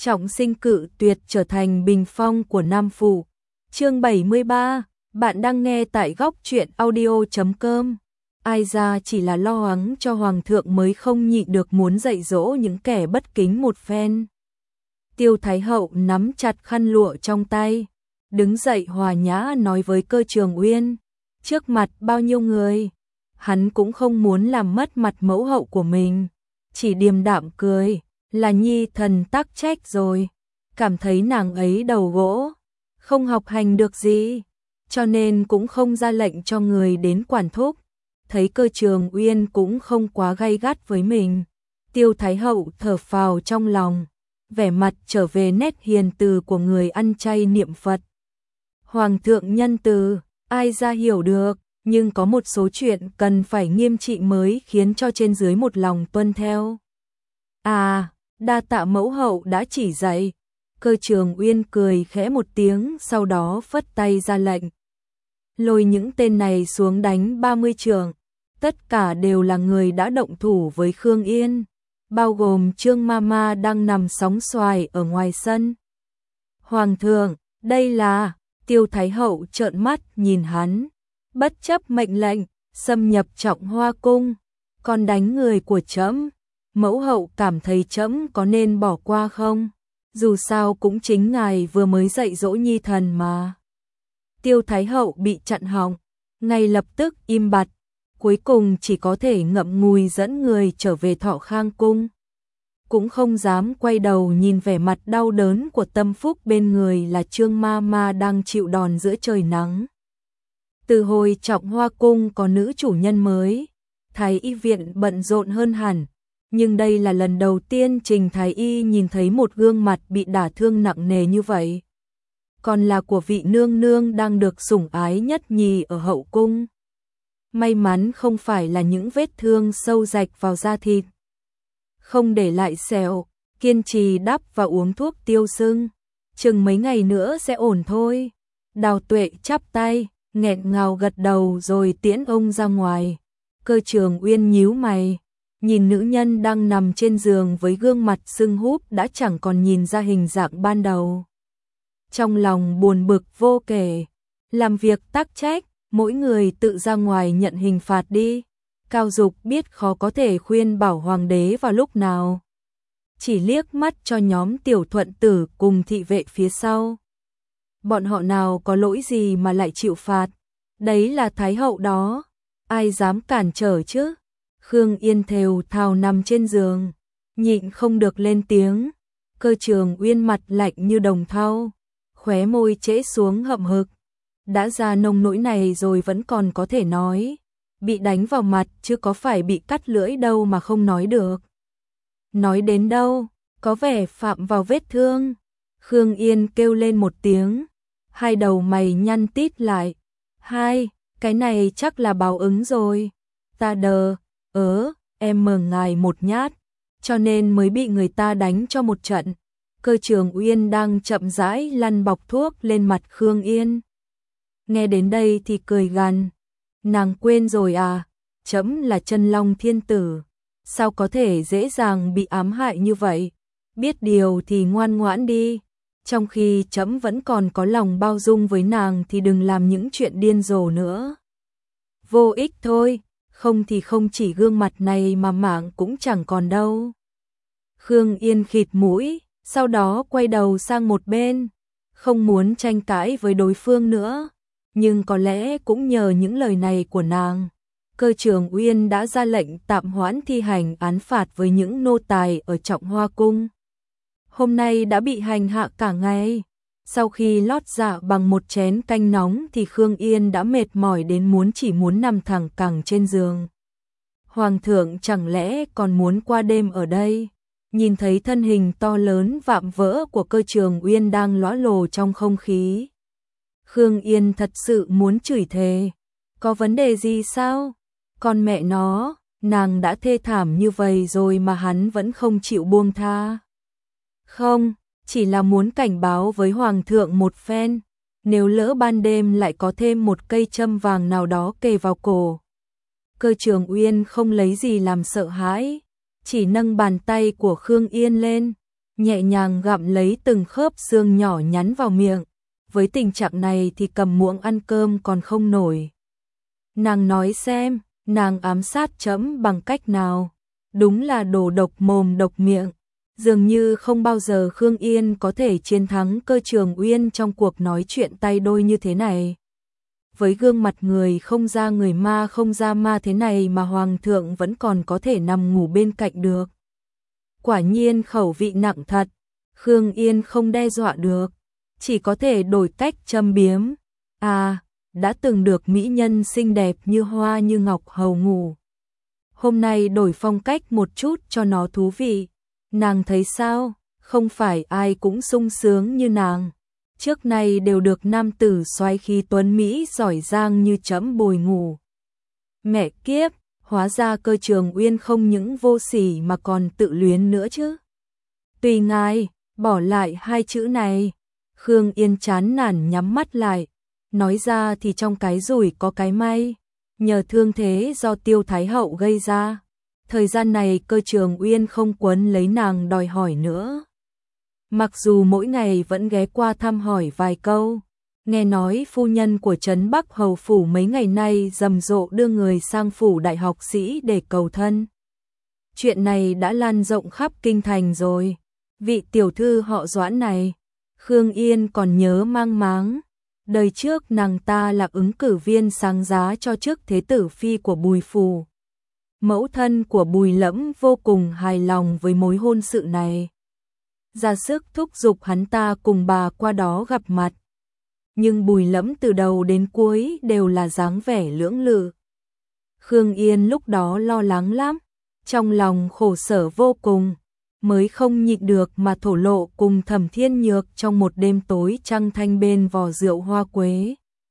trọng sinh cự tuyệt trở thành bình phong của Nam Phủ. Chương 73, bạn đang nghe tại góc truyện audio.com. Ai ra chỉ là lo lắng cho Hoàng thượng mới không nhịn được muốn dạy dỗ những kẻ bất kính một phen. Tiêu Thái Hậu nắm chặt khăn lụa trong tay, đứng dậy hòa nhã nói với Cơ Trường Uyên, trước mặt bao nhiêu người, hắn cũng không muốn làm mất mặt mẫu hậu của mình, chỉ điềm đạm cười, là nhi thần tắc trách rồi, cảm thấy nàng ấy đầu gỗ, không học hành được gì, cho nên cũng không ra lệnh cho người đến quản thúc. Thấy Cơ Trường Uyên cũng không quá gay gắt với mình, Tiêu Thái Hậu thở phào trong lòng, vẻ mặt trở về nét hiền từ của người ăn chay niệm Phật. Hoàng thượng nhân từ, ai ra hiểu được, nhưng có một số chuyện cần phải nghiêm trị mới khiến cho trên dưới một lòng tuân theo. À, đa tạ mẫu hậu đã chỉ dạy. Cơ Trường Uyên cười khẽ một tiếng, sau đó phất tay ra lệnh. Lôi những tên này xuống đánh 30 trường, tất cả đều là người đã động thủ với Khương Yên, bao gồm Trương Mama đang nằm sóng xoài ở ngoài sân. Hoàng thượng, đây là... Tiêu Thái Hậu trợn mắt nhìn hắn, bất chấp mệnh lệnh, xâm nhập Trọng Hoa cung, còn đánh người của trẫm. Mẫu hậu cảm thấy trẫm có nên bỏ qua không? Dù sao cũng chính ngài vừa mới dạy dỗ nhi thần mà. Tiêu Thái Hậu bị chặn họng, ngay lập tức im bặt, cuối cùng chỉ có thể ngậm ngùi dẫn người trở về Thọ Khang cung. Cũng không dám quay đầu nhìn vẻ mặt đau đớn của Tâm Phúc bên người là Trương Mama đang chịu đòn giữa trời nắng. Từ hồi Trọng Hoa cung có nữ chủ nhân mới, Thái y viện bận rộn hơn hẳn, nhưng đây là lần đầu tiên Trình Thái y nhìn thấy một gương mặt bị đả thương nặng nề như vậy. Còn là của vị nương nương đang được sủng ái nhất nhì ở hậu cung. May mắn không phải là những vết thương sâu rạch vào da thịt. Không để lại sẹo, kiên trì đắp và uống thuốc tiêu sưng, chừng mấy ngày nữa sẽ ổn thôi. Đào Tuệ chắp tay, nghẹn ngào gật đầu rồi tiễn ông ra ngoài. Cơ Trường Uyên nhíu mày, nhìn nữ nhân đang nằm trên giường với gương mặt sưng húp đã chẳng còn nhìn ra hình dạng ban đầu. Trong lòng buồn bực vô kể, làm việc tắc trách, mỗi người tự ra ngoài nhận hình phạt đi. Cao Dục biết khó có thể khuyên bảo hoàng đế vào lúc nào, chỉ liếc mắt cho nhóm Tiểu Thuận Tử cùng thị vệ phía sau. Bọn họ nào có lỗi gì mà lại chịu phạt, đấy là Thái hậu đó, ai dám cản trở chứ. Khương Yên thều thào nằm trên giường, nhịn không được lên tiếng. Cơ Trường Uyên mặt lạnh như đồng thau, khóe môi trễ xuống hậm hực. Đã ra nông nỗi này rồi vẫn còn có thể nói, bị đánh vào mặt chứ có phải bị cắt lưỡi đâu mà không nói được. Nói đến đâu, có vẻ phạm vào vết thương. Khương Yên kêu lên một tiếng, hai đầu mày nhăn tít lại. Hai, cái này chắc là báo ứng rồi. Ta đờ, em mờ ngài một nhát, cho nên mới bị người ta đánh cho một trận. Cơ Trường Uyên đang chậm rãi lăn bọc thuốc lên mặt Khương Yên. Nghe đến đây thì cười gằn. Nàng quên rồi à, trẫm là Chân Long Thiên Tử, sao có thể dễ dàng bị ám hại như vậy, biết điều thì ngoan ngoãn đi, trong khi trẫm vẫn còn có lòng bao dung với nàng thì đừng làm những chuyện điên rồ nữa. Vô ích thôi, không thì không chỉ gương mặt này mà mạng cũng chẳng còn đâu. Khương Yên khịt mũi, sau đó quay đầu sang một bên, không muốn tranh cãi với đối phương nữa. Nhưng có lẽ cũng nhờ những lời này của nàng, Cơ Trường Uyên đã ra lệnh tạm hoãn thi hành án phạt với những nô tài ở Trọng Hoa cung. Hôm nay đã bị hành hạ cả ngày, sau khi lót dạ bằng một chén canh nóng thì Khương Yên đã mệt mỏi đến chỉ muốn nằm thẳng cẳng trên giường. Hoàng thượng chẳng lẽ còn muốn qua đêm ở đây? Nhìn thấy thân hình to lớn vạm vỡ của Cơ Trường Uyên đang ló lồ trong không khí, Khương Yên thật sự muốn chửi thề. Có vấn đề gì sao? Con mẹ nó, nàng đã thê thảm như vậy rồi mà hắn vẫn không chịu buông tha. Không, chỉ là muốn cảnh báo với Hoàng thượng một phen, nếu lỡ ban đêm lại có thêm một cây châm vàng nào đó kề vào cổ. Cơ Trường Uyên không lấy gì làm sợ hãi, chỉ nâng bàn tay của Khương Yên lên, nhẹ nhàng gặm lấy từng khớp xương nhỏ nhắn vào miệng. Với tình trạng này thì cầm muỗng ăn cơm còn không nổi. Nàng nói xem, nàng ám sát trẫm bằng cách nào? Đúng là đồ độc mồm độc miệng. Dường như không bao giờ Khương Yên có thể chiến thắng Cơ Trường Uyên trong cuộc nói chuyện tay đôi như thế này. Với gương mặt người không ra người ma không ra ma thế này mà Hoàng thượng vẫn còn có thể nằm ngủ bên cạnh được. Quả nhiên khẩu vị nặng thật, Khương Yên không đe dọa được, chỉ có thể đổi cách châm biếm. À, đã từng được mỹ nhân xinh đẹp như hoa như ngọc hầu ngủ. Hôm nay đổi phong cách một chút cho nó thú vị. Nàng thấy sao? Không phải ai cũng sung sướng như nàng. Trước nay đều được nam tử soái khí tuấn Mỹ giỏi giang như trẫm bồi ngủ. Mẹ kiếp, hóa ra Cơ Trường Uyên không những vô sỉ mà còn tự luyến nữa chứ. Tùy ngài, bỏ lại hai chữ này. Khương Yên chán nản nhắm mắt lại. Nói ra thì trong cái rủi có cái may. Nhờ thương thế do Tiêu Thái Hậu gây ra. Thời gian này Cơ Trường Uyên không quấn lấy nàng đòi hỏi nữa. Mặc dù mỗi ngày vẫn ghé qua thăm hỏi vài câu. Nghe nói phu nhân của Trấn Bắc Hầu Phủ mấy ngày nay rầm rộ đưa người sang phủ đại học sĩ để cầu thân. Chuyện này đã lan rộng khắp kinh thành rồi. Vị tiểu thư họ Doãn này, Khương Yên còn nhớ mang máng. Đời trước nàng ta là ứng cử viên sáng giá cho chức thế tử phi của Bùi Phủ. Mẫu thân của Bùi Lẫm vô cùng hài lòng với mối hôn sự này. Ra sức thúc giục hắn ta cùng bà qua đó gặp mặt. Nhưng Bùi Lẫm từ đầu đến cuối đều là dáng vẻ lưỡng lự. Khương Yên lúc đó lo lắng lắm, trong lòng khổ sở vô cùng, mới không nhịn được mà thổ lộ cùng Thẩm Thiên Nhược trong một đêm tối trăng thanh bên vò rượu hoa quế.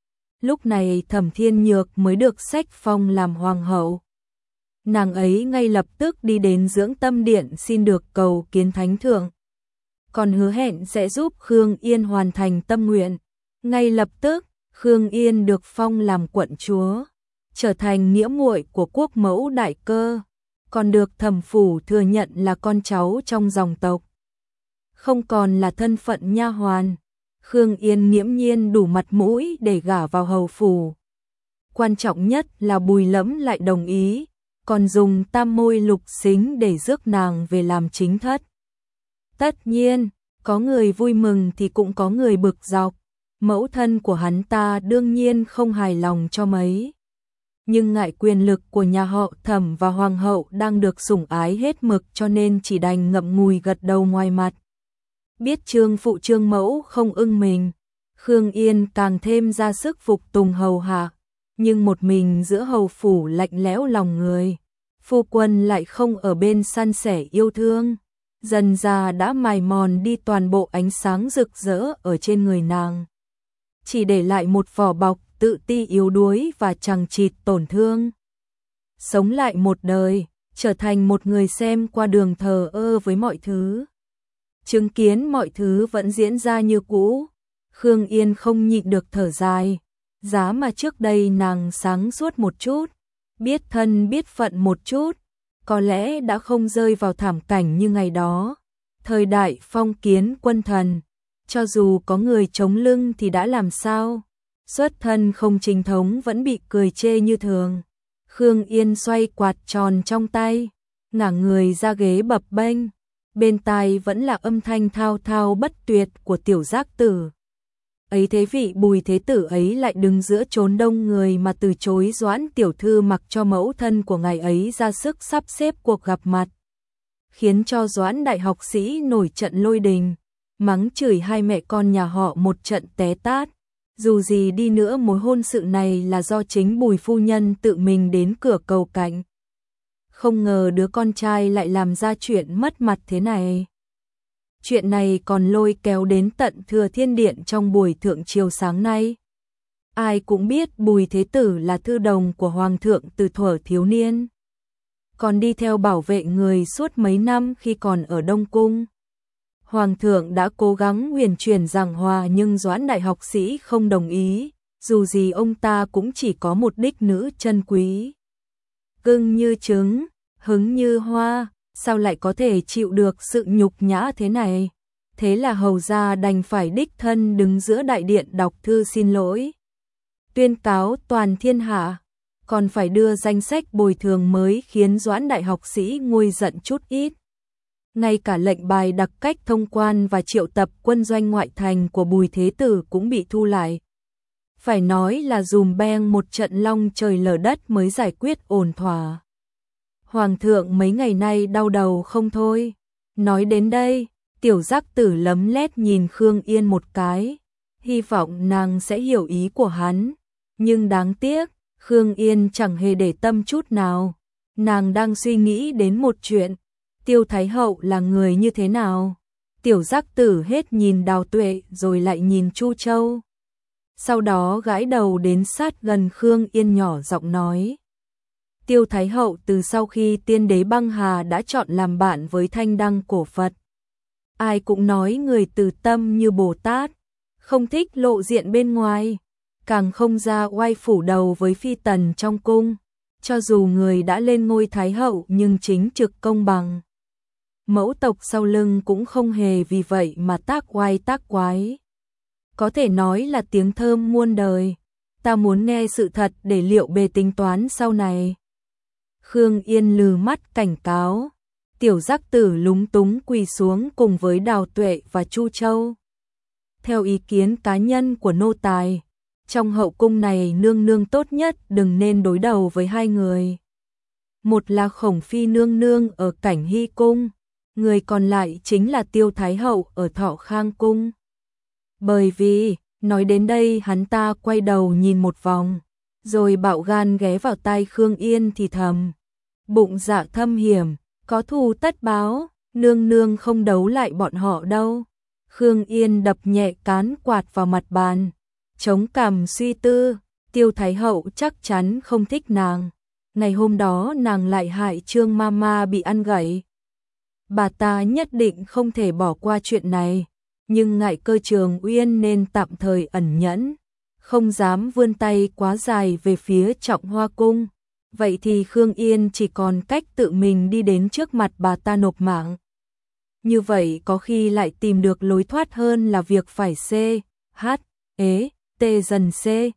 Lúc này Thẩm Thiên Nhược mới được sách phong làm hoàng hậu. Nàng ấy ngay lập tức đi đến Dưỡng Tâm Điện xin được cầu kiến thánh thượng. Còn hứa hẹn sẽ giúp Khương Yên hoàn thành tâm nguyện. Ngay lập tức, Khương Yên được phong làm quận chúa, trở thành nghĩa muội của quốc mẫu Đại Cơ, còn được Thẩm phủ thừa nhận là con cháu trong dòng tộc. Không còn là thân phận nha hoàn, Khương Yên nghiễm nhiên đủ mặt mũi để gả vào hầu phủ. Quan trọng nhất là Bùi Lẫm lại đồng ý, còn dùng tam môi lục xính để rước nàng về làm chính thất. Tất nhiên, có người vui mừng thì cũng có người bực dọc. Mẫu thân của hắn ta đương nhiên không hài lòng cho mấy. Nhưng ngại quyền lực của nhà họ Thẩm và hoàng hậu đang được sủng ái hết mực cho nên chỉ đành ngậm ngùi gật đầu ngoài mặt. Biết trương phụ trương mẫu không ưng mình, Khương Yên càng thêm ra sức phục tùng hầu hạ. Nhưng một mình giữa hầu phủ lạnh lẽo lòng người, phu quân lại không ở bên san sẻ yêu thương. Dần già đã mài mòn đi toàn bộ ánh sáng rực rỡ ở trên người nàng. Chỉ để lại một vỏ bọc tự ti yếu đuối và chằng chịt tổn thương. Sống lại một đời, trở thành một người xem qua đường thờ ơ với mọi thứ. Chứng kiến mọi thứ vẫn diễn ra như cũ, Khương Yên không nhịn được thở dài. Giá mà trước đây nàng sáng suốt một chút, biết thân biết phận một chút, có lẽ đã không rơi vào thảm cảnh như ngày đó. Thời đại phong kiến quân thần, cho dù có người chống lưng thì đã làm sao? Xuất thân không chính thống vẫn bị cười chê như thường. Khương Yên xoay quạt tròn trong tay, ngả người ra ghế bập bênh, bên tai vẫn là âm thanh thao thao bất tuyệt của tiểu giác tử. Ấy thế vị Bùi thế tử ấy lại đứng giữa chốn đông người mà từ chối Doãn tiểu thư mặc cho mẫu thân của ngài ấy ra sức sắp xếp cuộc gặp mặt, khiến cho Doãn đại học sĩ nổi trận lôi đình, mắng chửi hai mẹ con nhà họ một trận té tát. Dù gì đi nữa mối hôn sự này là do chính Bùi phu nhân tự mình đến cửa cầu cạnh. Không ngờ đứa con trai lại làm ra chuyện mất mặt thế này. Chuyện này còn lôi kéo đến tận Thừa Thiên Điện trong buổi thượng triều sáng nay. Ai cũng biết Bùi thế tử là thư đồng của hoàng thượng từ thuở thiếu niên, còn đi theo bảo vệ người suốt mấy năm khi còn ở Đông Cung. Hoàng thượng đã cố gắng huyền chuyển giảng hòa nhưng Doãn đại học sĩ không đồng ý, dù gì ông ta cũng chỉ có một đích nữ chân quý. Cưng như trứng, hứng như hoa, sao lại có thể chịu được sự nhục nhã thế này? Thế là hầu gia đành phải đích thân đứng giữa đại điện đọc thư xin lỗi. Tuyên cáo toàn thiên hạ, còn phải đưa danh sách bồi thường mới khiến Doãn đại học sĩ nguôi giận chút ít. Ngay cả lệnh bài đặc cách thông quan và triệu tập quân doanh ngoại thành của Bùi Thế Tử cũng bị thu lại. Phải nói là dùm beng một trận long trời lở đất mới giải quyết ổn thỏa. Hoàng thượng mấy ngày nay đau đầu không thôi. Nói đến đây, Tiểu Giác Tử lấm lét nhìn Khương Yên một cái, hy vọng nàng sẽ hiểu ý của hắn. Nhưng đáng tiếc, Khương Yên chẳng hề để tâm chút nào. Nàng đang suy nghĩ đến một chuyện, Tiêu Thái Hậu là người như thế nào? Tiểu Giác Tử hết nhìn Đào Tuệ rồi lại nhìn Chu Châu. Sau đó gãi đầu đến sát gần Khương Yên nhỏ giọng nói. Tiêu Thái Hậu từ sau khi tiên đế băng hà đã chọn làm bạn với Thanh Đăng cổ Phật. Ai cũng nói người từ tâm như Bồ Tát, không thích lộ diện bên ngoài, càng không ra oai phủ đầu với phi tần trong cung. Cho dù người đã lên ngôi Thái Hậu nhưng chính trực công bằng. Mẫu tộc sau lưng cũng không hề vì vậy mà tác oai tác quái. Có thể nói là tiếng thơm muôn đời. Ta muốn nghe sự thật để liệu bề tính toán sau này. Khương Yên lừ mắt cảnh cáo. Tiểu Giác Tử lúng túng quỳ xuống cùng với Đào Tuệ và Chu Châu. Theo ý kiến cá nhân của nô tài, trong hậu cung này nương nương tốt nhất đừng nên đối đầu với hai người. Một là Khổng Phi nương nương ở Cảnh Hy cung, người còn lại chính là Tiêu Thái Hậu ở Thọ Khang cung. Bởi vì, nói đến đây hắn ta quay đầu nhìn một vòng, rồi bạo gan ghé vào tai Khương Yên thì thầm. Bụng dạ thâm hiểm, có thù tất báo, nương nương không đấu lại bọn họ đâu. Khương Yên đập nhẹ cán quạt vào mặt bàn, chống cằm suy tư, Tiêu Thái Hậu chắc chắn không thích nàng. Ngày hôm đó nàng lại hại Trương Mama bị ăn gãy. Bà ta nhất định không thể bỏ qua chuyện này, nhưng ngại Cơ Trường Uyên nên tạm thời ẩn nhẫn, không dám vươn tay quá dài về phía Trọng Hoa cung. Vậy thì Khương Yên chỉ còn cách tự mình đi đến trước mặt bà ta nộp mạng. Như vậy có khi lại tìm được lối thoát hơn là việc phải dần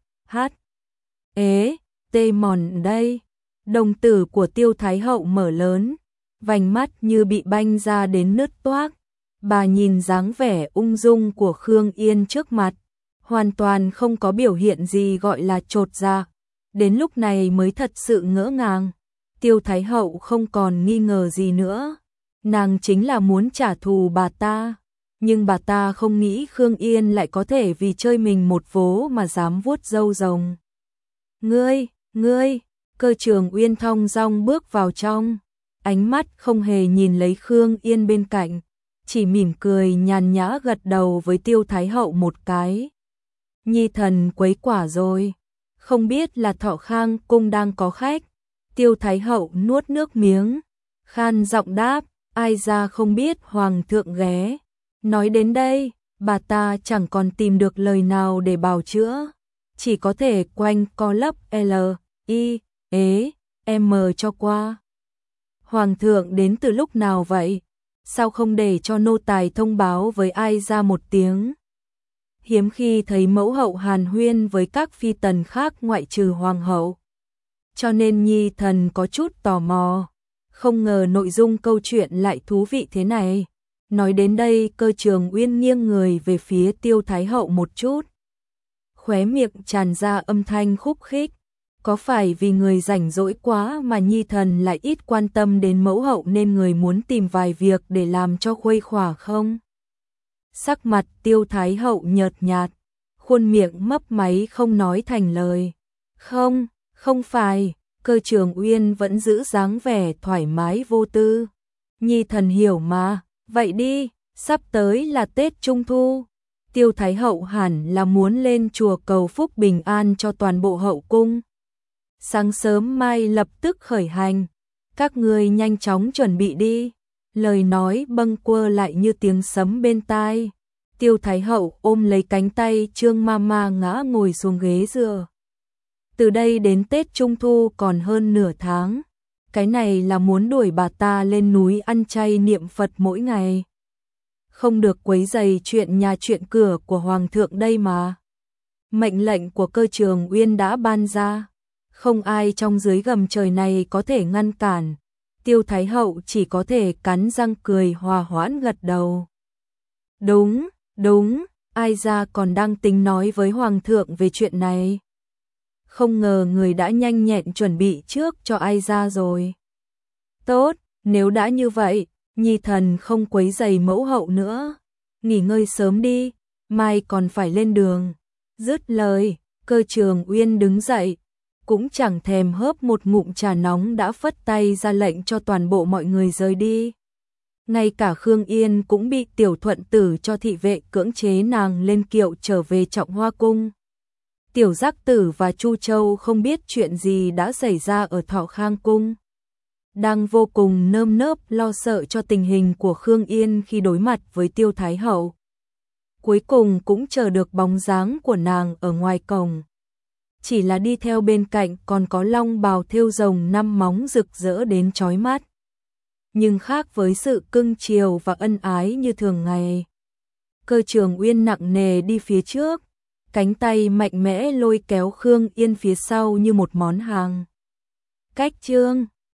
mòn đây. Đồng tử của Tiêu Thái Hậu mở lớn, vành mắt như bị banh ra đến nứt toác. Bà nhìn dáng vẻ ung dung của Khương Yên trước mặt, hoàn toàn không có biểu hiện gì gọi là chột dạ. Đến lúc này mới thật sự ngỡ ngàng. Tiêu Thái Hậu không còn nghi ngờ gì nữa. Nàng chính là muốn trả thù bà ta. Nhưng bà ta không nghĩ Khương Yên lại có thể vì chơi mình một vố mà dám vuốt râu rồng. Ngươi, Cơ Trường Uyên thong dong bước vào trong. Ánh mắt không hề nhìn lấy Khương Yên bên cạnh, chỉ mỉm cười nhàn nhã gật đầu với Tiêu Thái Hậu một cái. Nhi thần quấy quả rồi, không biết là Thọ Khang cung đang có khách. Tiêu Thái Hậu nuốt nước miếng, khan giọng đáp, ai ra không biết hoàng thượng ghé. Nói đến đây, bà ta chẳng còn tìm được lời nào để bào chữa, chỉ có thể quanh co lấp M cho qua. Hoàng thượng đến từ lúc nào vậy? Sao không để cho nô tài thông báo với ai ra một tiếng? Hiếm khi thấy mẫu hậu hàn huyên với các phi tần khác ngoại trừ hoàng hậu. Cho nên nhi thần có chút tò mò, không ngờ nội dung câu chuyện lại thú vị thế này. Nói đến đây Cơ Trường Uyên nghiêng người về phía Tiêu Thái Hậu một chút. Khóe miệng tràn ra âm thanh khúc khích. Có phải vì người rảnh rỗi quá mà nhi thần lại ít quan tâm đến mẫu hậu nên người muốn tìm vài việc để làm cho khuây khỏa không? Sắc mặt Tiêu Thái Hậu nhợt nhạt, khuôn miệng mấp máy không nói thành lời. Không phải, Cơ Trường Uyên vẫn giữ dáng vẻ thoải mái vô tư. Nhi thần hiểu mà, vậy đi, sắp tới là Tết Trung Thu. Tiêu Thái Hậu hẳn là muốn lên chùa cầu phúc bình an cho toàn bộ hậu cung. Sáng sớm mai lập tức khởi hành, các ngươi nhanh chóng chuẩn bị đi. Lời nói bâng quơ lại như tiếng sấm bên tai. Tiêu Thái Hậu ôm lấy cánh tay Trương Mama ngã ngồi xuống ghế dựa. Từ đây đến Tết Trung Thu còn hơn nửa tháng, cái này là muốn đuổi bà ta lên núi ăn chay niệm Phật mỗi ngày. Không được quấy rầy chuyện nhà chuyện cửa của Hoàng thượng đây mà. Mệnh lệnh của Cơ Trường Uyên đã ban ra, không ai trong dưới gầm trời này có thể ngăn cản. Tiêu Thái Hậu chỉ có thể cắn răng cười hòa hoãn gật đầu. Đúng, đúng, ai ra còn đang tính nói với Hoàng thượng về chuyện này. Không ngờ người đã nhanh nhẹn chuẩn bị trước cho ai ra rồi. Tốt, nếu đã như vậy, nhi thần không quấy rầy mẫu hậu nữa. Nghỉ ngơi sớm đi, mai còn phải lên đường. Dứt lời, Cơ Trường Uyên đứng dậy, cũng chẳng thèm hớp một ngụm trà nóng đã phất tay ra lệnh cho toàn bộ mọi người rời đi. Ngay cả Khương Yên cũng bị Tiểu Thuận Tử cho thị vệ cưỡng chế nàng lên kiệu trở về Trọng Hoa Cung. Tiểu Giác Tử và Chu Châu không biết chuyện gì đã xảy ra ở Thọ Khang Cung. Đang vô cùng nơm nớp lo sợ cho tình hình của Khương Yên khi đối mặt với Tiêu Thái Hậu. Cuối cùng cũng chờ được bóng dáng của nàng ở ngoài cổng. Chỉ là đi theo bên cạnh còn có long bào thêu rồng 5 móng rực rỡ đến chói mắt. Nhưng khác với sự cưng chiều và ân ái như thường ngày. Cơ Trường Uyên nặng nề đi phía trước, cánh tay mạnh mẽ lôi kéo Khương Yên phía sau như một món hàng. Cách chương